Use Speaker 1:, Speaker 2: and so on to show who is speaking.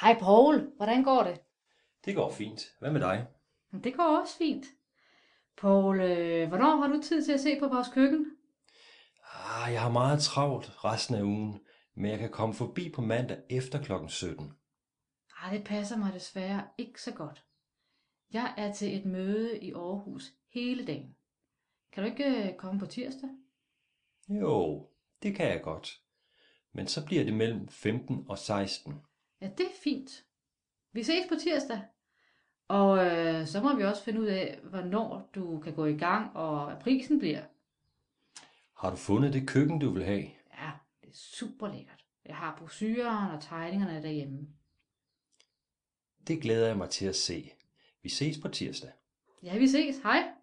Speaker 1: Hej Poul, hvordan går det?
Speaker 2: Det går fint. Hvad med dig?
Speaker 1: Det går også fint. Poul, hvornår har du tid til at se på vores køkken?
Speaker 2: Jeg har meget travlt resten af ugen, men jeg kan komme forbi på mandag efter klokken 17.
Speaker 1: Det passer mig desværre ikke så godt. Jeg er til et møde i Aarhus hele dagen. Kan du ikke komme på tirsdag?
Speaker 2: Jo, det kan jeg godt. Men så bliver det mellem 15 og 16.
Speaker 1: Ja, det er fint. Vi ses på tirsdag. Og så må vi også finde ud af, hvornår du kan gå i gang, og hvad prisen bliver.
Speaker 2: Har du fundet det køkken, du vil have?
Speaker 1: Ja, det er super lækkert. Jeg har brochuren og tegningerne derhjemme.
Speaker 2: Det glæder jeg mig til at se. Vi ses på tirsdag.
Speaker 1: Ja, vi ses. Hej.